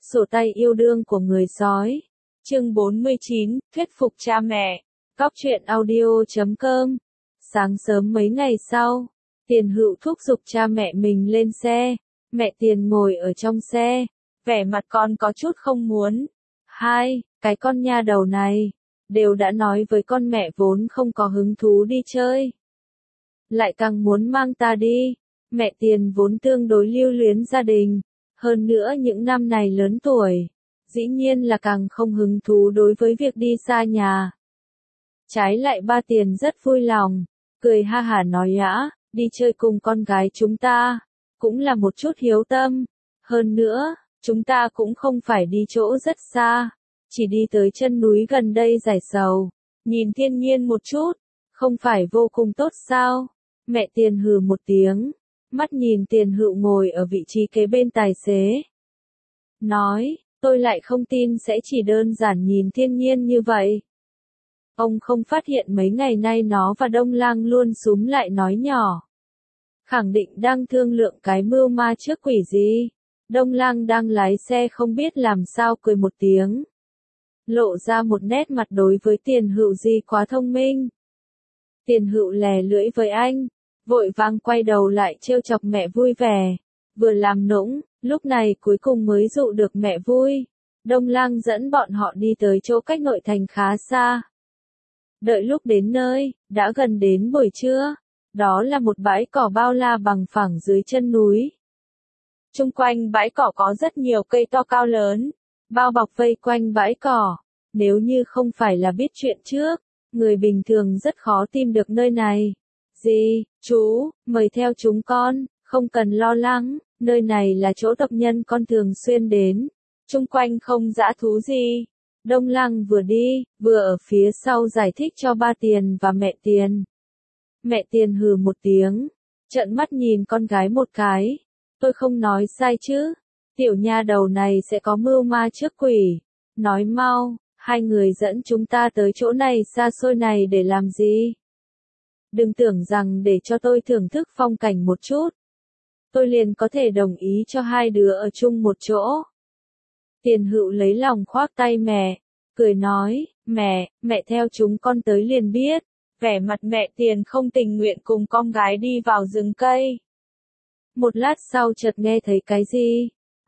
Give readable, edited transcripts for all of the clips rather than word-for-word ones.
Sổ tay yêu đương của người sói. Chương 49, thuyết phục cha mẹ. Cóc truyện audio.com. Sáng sớm mấy ngày sau, Tiền Hựu thúc giục cha mẹ mình lên xe. Mẹ Tiền ngồi ở trong xe, vẻ mặt con có chút không muốn. Cái con nha đầu này, đều đã nói với con mẹ vốn không có hứng thú đi chơi. Lại càng muốn mang ta đi. Mẹ Tiền vốn tương đối lưu luyến gia đình. Hơn nữa những năm này lớn tuổi, dĩ nhiên là càng không hứng thú đối với việc đi xa nhà. Trái lại ba Tiền rất vui lòng, cười ha hả nói đi chơi cùng con gái chúng ta, cũng là một chút hiếu tâm. Hơn nữa, chúng ta cũng không phải đi chỗ rất xa, chỉ đi tới chân núi gần đây giải sầu, nhìn thiên nhiên một chút, không phải vô cùng tốt sao? Mẹ Tiền hừ một tiếng, mắt nhìn Tiền Hựu ngồi ở vị trí kế bên tài xế. Nói, tôi lại không tin sẽ chỉ đơn giản nhìn thiên nhiên như vậy. Ông không phát hiện mấy ngày nay nó và Đông Lang luôn súm lại nói nhỏ. Khẳng định đang thương lượng cái mưu ma trước quỷ gì. Đông Lang đang lái xe không biết làm sao cười một tiếng. Lộ ra một nét mặt đối với Tiền Hựu gì quá thông minh. Tiền Hựu lè lưỡi với anh, vội vàng quay đầu lại trêu chọc mẹ vui vẻ. Vừa làm nũng, lúc này cuối cùng mới dụ được mẹ vui. Đông Lang dẫn bọn họ đi tới chỗ cách nội thành khá xa. Đợi lúc đến nơi, đã gần đến buổi trưa. Đó là một bãi cỏ bao la bằng phẳng dưới chân núi. Chung quanh bãi cỏ có rất nhiều cây to cao lớn, bao bọc vây quanh bãi cỏ. Nếu như không phải là biết chuyện trước, người bình thường rất khó tìm được nơi này. Chú, mời theo chúng con, không cần lo lắng, nơi này là chỗ tộc nhân con thường xuyên đến. Chung quanh không dã thú gì. Đông Lang vừa đi, vừa ở phía sau giải thích cho ba Tiền và mẹ Tiền. Mẹ Tiền hừ một tiếng, trợn mắt nhìn con gái một cái. Tôi không nói sai chứ, tiểu nha đầu này sẽ có mưu ma trước quỷ. Nói mau, hai người dẫn chúng ta tới chỗ này xa xôi này để làm gì? Đừng tưởng rằng để cho tôi thưởng thức phong cảnh một chút, tôi liền có thể đồng ý cho hai đứa ở chung một chỗ. Tiền Hựu lấy lòng khoác tay mẹ, cười nói, mẹ theo chúng con tới liền biết. Vẻ mặt mẹ Tiền không tình nguyện cùng con gái đi vào rừng cây. Một lát sau chợt nghe thấy cái gì?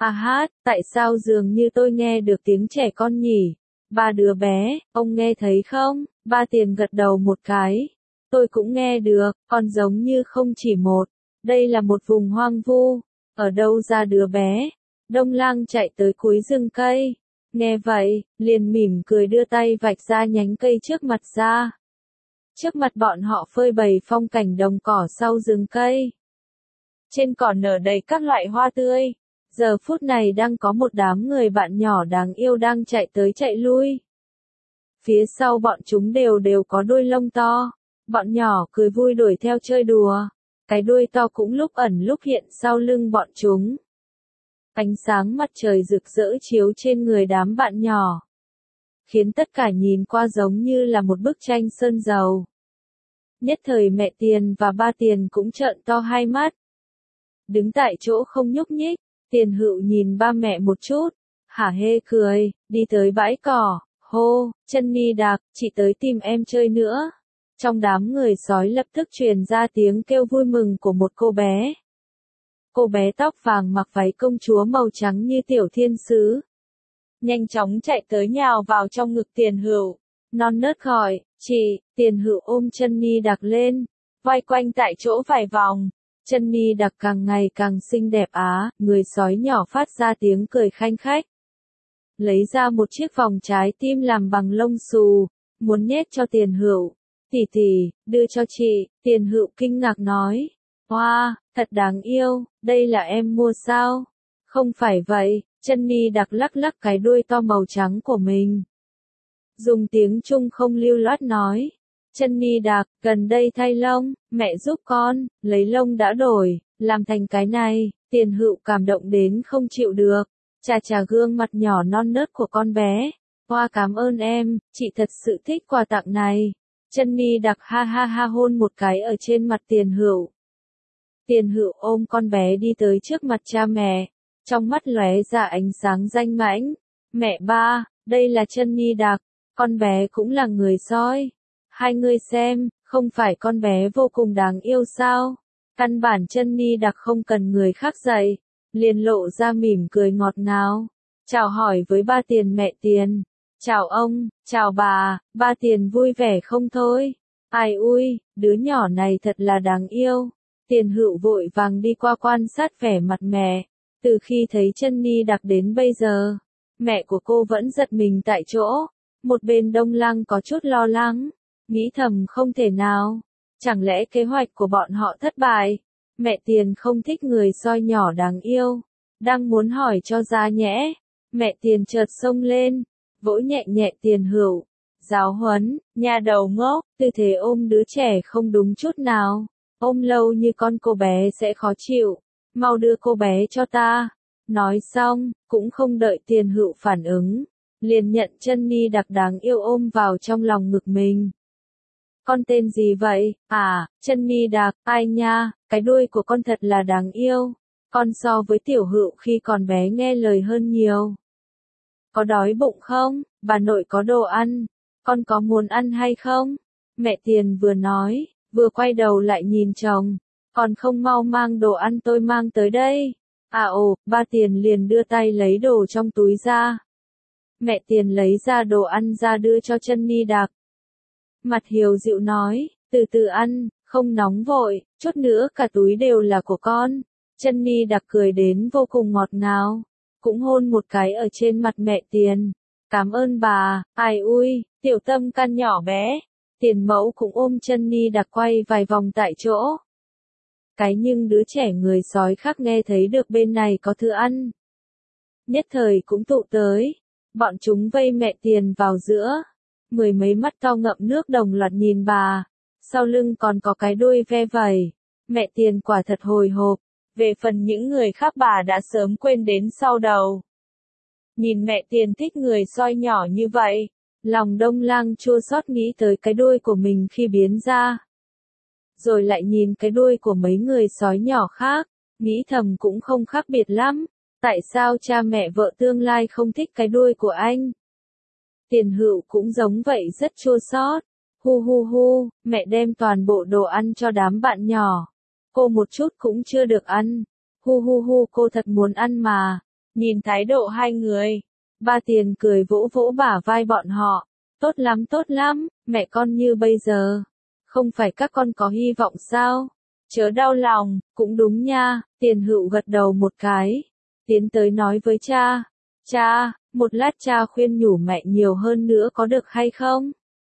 Tại sao dường như tôi nghe được tiếng trẻ con nhỉ? Ba đứa bé, ông nghe thấy không? Ba Tiền gật đầu một cái. Tôi cũng nghe được, còn giống như không chỉ một. Đây là một vùng hoang vu. Ở đâu ra đứa bé? Đông Lang chạy tới cuối rừng cây. Nghe vậy, liền mỉm cười đưa tay vạch ra nhánh cây trước mặt ra. Trước mặt bọn họ phơi bày phong cảnh đồng cỏ sau rừng cây. Trên cỏ nở đầy các loại hoa tươi. Giờ phút này đang có một đám người bạn nhỏ đáng yêu đang chạy tới chạy lui. Phía sau bọn chúng đều có đuôi lông to. Bọn nhỏ cười vui đuổi theo chơi đùa. Cái đuôi to cũng lúc ẩn lúc hiện sau lưng bọn chúng. Ánh sáng mặt trời rực rỡ chiếu trên người đám bạn nhỏ, khiến tất cả nhìn qua giống như là một bức tranh sơn dầu. Nhất thời mẹ Tiền và ba Tiền cũng trợn to hai mắt. Đứng tại chỗ không nhúc nhích, Tiền Hựu nhìn ba mẹ một chút, hả hê cười, đi tới bãi cỏ, hô, Chân Ni Đạc, chị tới tìm em chơi nữa. Trong đám người sói lập tức truyền ra tiếng kêu vui mừng của một cô bé. Cô bé tóc vàng mặc váy công chúa màu trắng như tiểu thiên sứ. Nhanh chóng chạy tới nhào vào trong ngực Tiền Hựu. Non nớt gọi, chị. Tiền Hựu ôm Chân Ni Đạc lên, vây quanh tại chỗ vài vòng. Chân Ni Đạc càng ngày càng xinh đẹp người sói nhỏ phát ra tiếng cười khanh khách. Lấy ra một chiếc vòng trái tim làm bằng lông xù, muốn nhét cho Tiền Hựu. Tỷ, đưa cho chị. Tiền Hựu kinh ngạc nói. Wow, thật đáng yêu, đây là em mua sao? Không phải vậy, Chân Ni Đạc lắc lắc cái đuôi to màu trắng của mình. Dùng tiếng Trung không lưu loát nói. Chân Ni Đạc, gần đây thay lông, mẹ giúp con, lấy lông đã đổi, làm thành cái này. Tiền Hựu cảm động đến không chịu được. Chà gương mặt nhỏ non nớt của con bé. Hoa cảm ơn em, chị thật sự thích quà tặng này. Chân Ni Đạc ha ha hôn một cái ở trên mặt Tiền Hựu. Tiền Hựu ôm con bé đi tới trước mặt cha mẹ. trong mắt lóe ra ánh sáng danh mãnh. Mẹ ba, đây là chân ni đặc, con bé cũng là người sói. Hai người xem, không phải con bé vô cùng đáng yêu sao? Căn bản chân ni đặc không cần người khác dạy, liền lộ ra mỉm cười ngọt ngào. Chào hỏi với ba Tiền mẹ Tiền. Chào ông, chào bà, ba Tiền vui vẻ không thôi. Ai ui, đứa nhỏ này thật là đáng yêu. Tiền Hựu vội vàng đi qua quan sát vẻ mặt mẹ. Từ khi thấy chân ni đặc đến bây giờ, mẹ của cô vẫn giật mình tại chỗ. Một bên Đông Lăng có chút lo lắng, nghĩ thầm không thể nào. Chẳng lẽ kế hoạch của bọn họ thất bại? Mẹ Tiền không thích người soi nhỏ đáng yêu. Đang muốn hỏi cho ra nhẽ. Mẹ Tiền chợt xông lên, vỗ nhẹ nhẹ Tiền Hựu. Giáo huấn, nhà đầu ngốc, tư thế ôm đứa trẻ không đúng chút nào. Ôm lâu như con cô bé sẽ khó chịu. Mau đưa cô bé cho ta. Nói xong, cũng không đợi Tiền Hựu phản ứng. Liền nhận chân ni đặc đáng yêu ôm vào trong lòng ngực mình. Con tên gì vậy? À, chân ni đặc, ai nha, cái đuôi của con thật là đáng yêu. Con so với Tiểu Hựu khi còn bé nghe lời hơn nhiều. Có đói bụng không? Bà nội có đồ ăn. Con có muốn ăn hay không? Mẹ Tiền vừa nói, vừa quay đầu lại nhìn chồng. Còn không mau mang đồ ăn tôi mang tới đây. À ồ, ba Tiền liền đưa tay lấy đồ trong túi ra. Mẹ Tiền lấy ra đồ ăn ra đưa cho chân ni đặc. Mặt hiếu dịu nói, từ từ ăn, không nóng vội, chút nữa cả túi đều là của con. Chân ni đặc cười đến vô cùng ngọt ngào, cũng hôn một cái ở trên mặt mẹ Tiền. Cảm ơn bà, ai ui, tiểu tâm can nhỏ bé. Tiền mẫu cũng ôm chân ni đặc quay vài vòng tại chỗ. Cái nhưng đứa trẻ người sói khác nghe thấy được bên này có thứ ăn. Nhất thời cũng tụ tới, bọn chúng vây mẹ Tiền vào giữa. Mười mấy mắt to ngậm nước đồng loạt nhìn bà, sau lưng còn có cái đuôi ve vẩy. Mẹ Tiền quả thật hồi hộp, về phần những người khác bà đã sớm quên đến sau đầu. Nhìn mẹ Tiền thích người soi nhỏ như vậy, lòng Đông Lang chua xót nghĩ tới cái đuôi của mình khi biến ra. Rồi lại nhìn cái đuôi của mấy người sói nhỏ khác, nghĩ thầm cũng không khác biệt lắm. Tại sao cha mẹ vợ tương lai không thích cái đuôi của anh? Tiền Hựu cũng giống vậy rất chua xót. Hu hu hu, mẹ đem toàn bộ đồ ăn cho đám bạn nhỏ. Cô một chút cũng chưa được ăn. Hu hu hu, cô thật muốn ăn mà. Nhìn thái độ hai người, ba Tiền cười vỗ vỗ bả vai bọn họ. Tốt lắm, mẹ con như bây giờ. Không phải các con có hy vọng sao? Chớ đau lòng, cũng đúng nha. Tiền Hựu gật đầu một cái, tiến tới nói với cha. Cha, một lát cha khuyên nhủ mẹ nhiều hơn nữa có được hay không?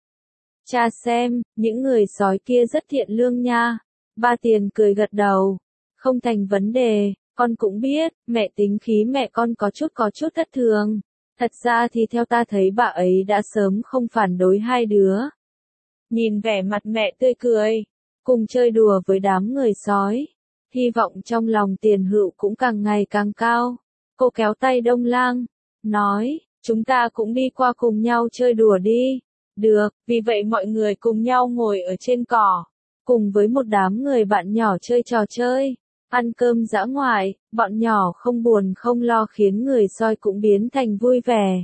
Cha xem, những người sói kia rất thiện lương nha. Ba Tiền cười gật đầu. Không thành vấn đề, con cũng biết, mẹ tính khí mẹ con có chút thất thường. Thật ra thì theo ta thấy bà ấy đã sớm không phản đối hai đứa. Nhìn vẻ mặt mẹ tươi cười, cùng chơi đùa với đám người sói. Hy vọng trong lòng Tiền Hựu cũng càng ngày càng cao. Cô kéo tay Đông Lang, nói, chúng ta cũng đi qua cùng nhau chơi đùa đi. Được, vì vậy mọi người cùng nhau ngồi ở trên cỏ, cùng với một đám người bạn nhỏ chơi trò chơi, ăn cơm dã ngoại, bọn nhỏ không buồn không lo khiến người soi cũng biến thành vui vẻ.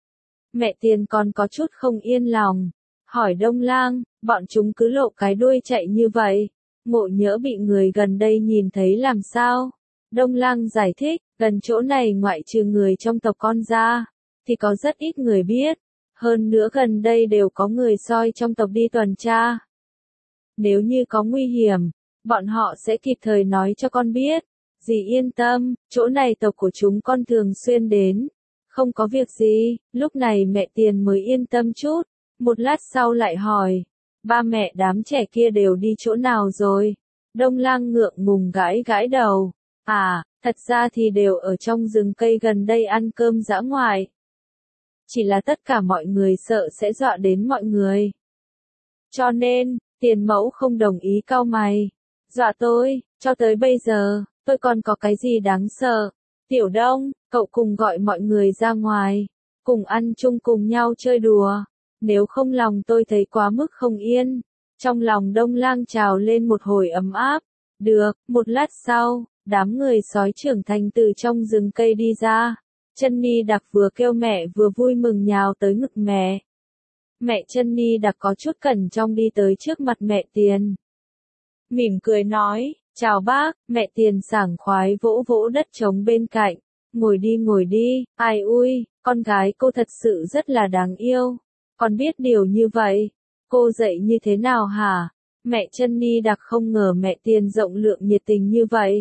Mẹ Tiền còn có chút không yên lòng, hỏi Đông Lang, bọn chúng cứ lộ cái đuôi chạy như vậy, ngộ nhỡ bị người gần đây nhìn thấy làm sao? Đông Lang giải thích, gần chỗ này ngoại trừ người trong tộc con ra, thì có rất ít người biết. Hơn nữa gần đây đều có người soi trong tộc đi tuần tra. Nếu như có nguy hiểm, bọn họ sẽ kịp thời nói cho con biết. Dì yên tâm, chỗ này tộc của chúng con thường xuyên đến. Không có việc gì, lúc này mẹ Tiền mới yên tâm chút. Một lát sau lại hỏi, ba mẹ đám trẻ kia đều đi chỗ nào rồi? Đông Lang ngượng ngùng gãi gãi đầu. À, thật ra thì đều ở trong rừng cây gần đây ăn cơm dã ngoại. Chỉ là tất cả mọi người sợ sẽ dọa đến mọi người. Cho nên, Tiền mẫu không đồng ý cau mày. Dọa tôi, cho tới bây giờ, tôi còn có cái gì đáng sợ. Tiểu Đông, cậu cùng gọi mọi người ra ngoài, cùng ăn chung cùng nhau chơi đùa. Nếu không lòng tôi thấy quá mức không yên. Trong lòng Đông Lang trào lên một hồi ấm áp. Được, một lát sau, đám người sói trưởng thành từ trong rừng cây đi ra. Chân Ni Đặc vừa kêu mẹ vừa vui mừng nhào tới ngực mẹ. Mẹ Chân Ni Đặc có chút cẩn trọng đi tới trước mặt mẹ Tiền. Mỉm cười nói, chào bác, mẹ Tiền sảng khoái vỗ vỗ đất trống bên cạnh. Ngồi đi, ai ui, con gái cô thật sự rất là đáng yêu. Con biết điều như vậy, cô dạy như thế nào hả? Mẹ Chân Ni Đặc không ngờ mẹ Tiền rộng lượng nhiệt tình như vậy.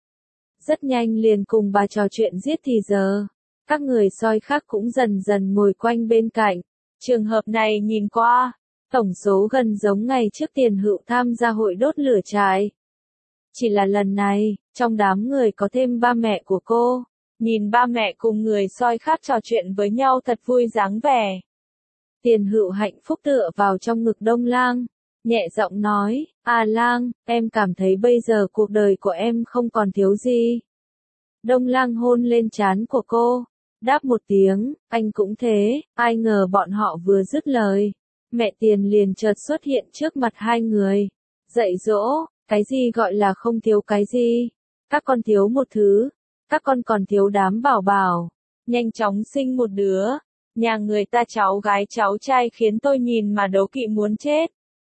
Rất nhanh liền cùng bà trò chuyện giết thì giờ. Các người soi khác cũng dần dần ngồi quanh bên cạnh. Trường hợp này nhìn qua, tổng số gần giống ngày trước Tiền Hựu tham gia hội đốt lửa trại. Chỉ là lần này, trong đám người có thêm ba mẹ của cô. Nhìn ba mẹ cùng người soi khác trò chuyện với nhau thật vui dáng vẻ. Tiền Hựu hạnh phúc tựa vào trong ngực Đông Lang, nhẹ giọng nói, à Lang, em cảm thấy bây giờ cuộc đời của em không còn thiếu gì. Đông Lang hôn lên trán của cô, đáp một tiếng, anh cũng thế, ai ngờ bọn họ vừa dứt lời. Mẹ Tiền liền chợt xuất hiện trước mặt hai người. Dạy dỗ, cái gì gọi là không thiếu cái gì? Các con thiếu một thứ, các con còn thiếu đám bảo bảo. Nhanh chóng sinh một đứa. Nhà người ta cháu gái cháu trai khiến tôi nhìn mà đố kỵ muốn chết.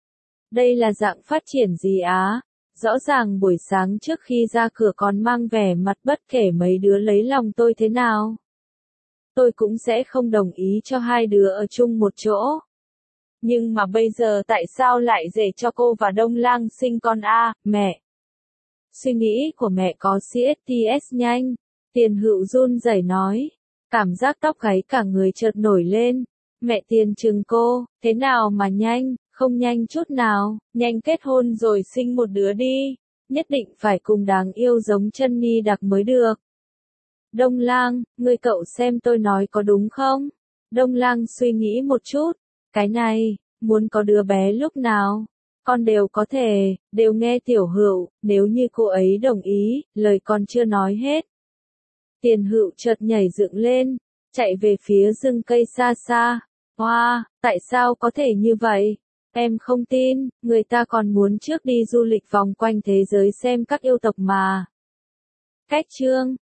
Đây là dạng phát triển gì á? Rõ ràng buổi sáng trước khi ra cửa còn mang vẻ mặt bất kể mấy đứa lấy lòng tôi thế nào. Tôi cũng sẽ không đồng ý cho hai đứa ở chung một chỗ. Nhưng mà bây giờ tại sao lại để cho cô và Đông Lang sinh con a, mẹ? Suy nghĩ của mẹ có CSTS nhanh. Tiền Hựu run rẩy nói. Cảm giác tóc gáy cả người chợt nổi lên. Mẹ Tiền trừng cô, thế nào mà nhanh, không nhanh chút nào, nhanh kết hôn rồi sinh một đứa đi. Nhất định phải cùng đáng yêu giống Chân Ni Đặc mới được. Đông Lang, ngươi cậu xem tôi nói có đúng không? Đông Lang suy nghĩ một chút. Cái này, muốn có đứa bé lúc nào? Con đều có thể, đều nghe Tiểu Hựu, nếu như cô ấy đồng ý, lời con chưa nói hết. Tiền Hựu chợt nhảy dựng lên, chạy về phía rừng cây xa xa. Hoa, tại sao có thể như vậy? Em không tin, người ta còn muốn trước đi du lịch vòng quanh thế giới xem các yêu tộc mà. Cách chương